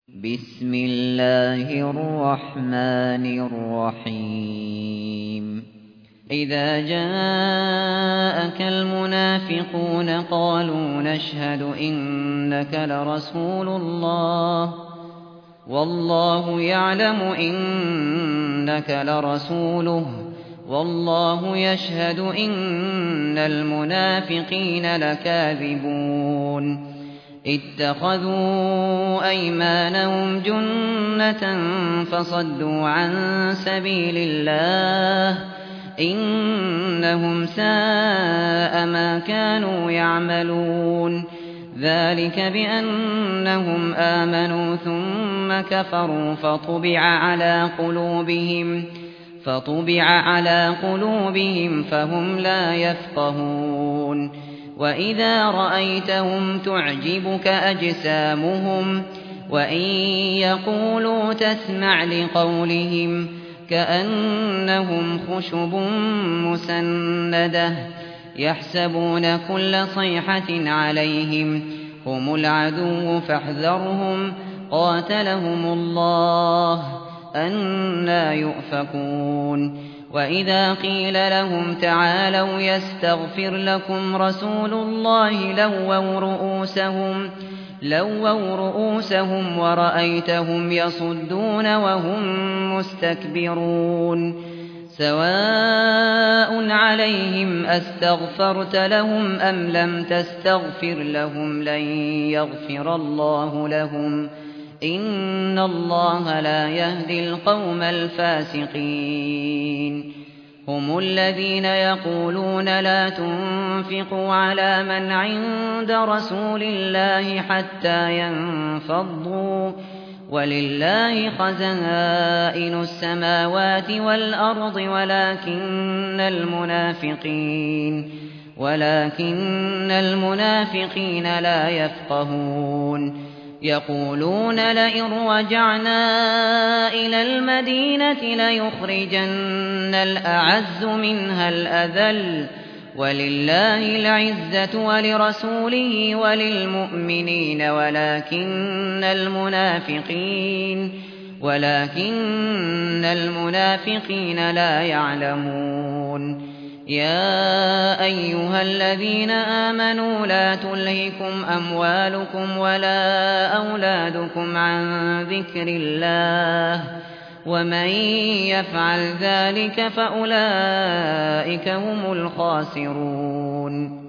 بسم الله الرحمن الرحيم إذا جاءك المنافقون قالوا نشهد إنك لرسول الله والله يعلم إنك لرسوله والله يشهد إن المنافقين لكاذبون اتخذوا أيمانهم جنة فصدوا عن سبيل الله إنهم ساء ما كانوا يعملون ذلك بأنهم آمنوا ثم كفروا فطبع على قلوبهم فهم لا يفقهون وإذا رأيتهم تعجبك أجسامهم وإن يقولوا تسمع لقولهم كأنهم خشب مسندة يحسبون كل صيحة عليهم هم العدو فاحذرهم قاتلهم الله أنى يؤفكون وإذا قيل لهم تعالوا يستغفر لكم رسول الله لووا رؤوسهم ورأيتهم يصدون وهم مستكبرون سواء عليهم أستغفرت لهم أم لم تستغفر لهم لن يغفر الله لهم إن الله لا يهدي القوم الفاسقين هم الذين يقولون لا تنفقوا على من عند رسول الله حتى ينفضوا ولله خزائن السماوات والأرض ولكن المنافقين لا يفقهون يقولون لئن رجعنا إلى المدينة ليخرجن الأعز منها الأذل ولله العزة ولرسوله وللمؤمنين ولكن المنافقين لا يعلمون يا أيها الذين آمنوا لا تلهكم أموالكم ولا أولادكم عن ذكر الله ومن يفعل ذلك فأولئك هم الخاسرون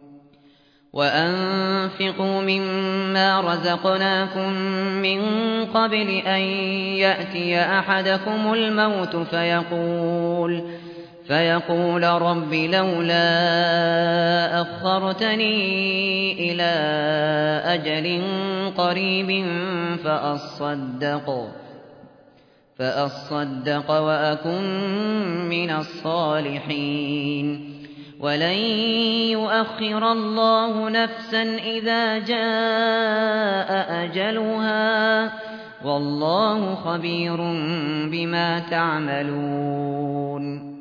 وأنفقوا مما رزقناكم من قبل أن يأتي أحدكم الموت فيقول رب لولا أخرتني إلى أجل قريب فأصدق وأكن من الصالحين ولن يؤخر الله نفسا إذا جاء أجلها والله خبير بما تعملون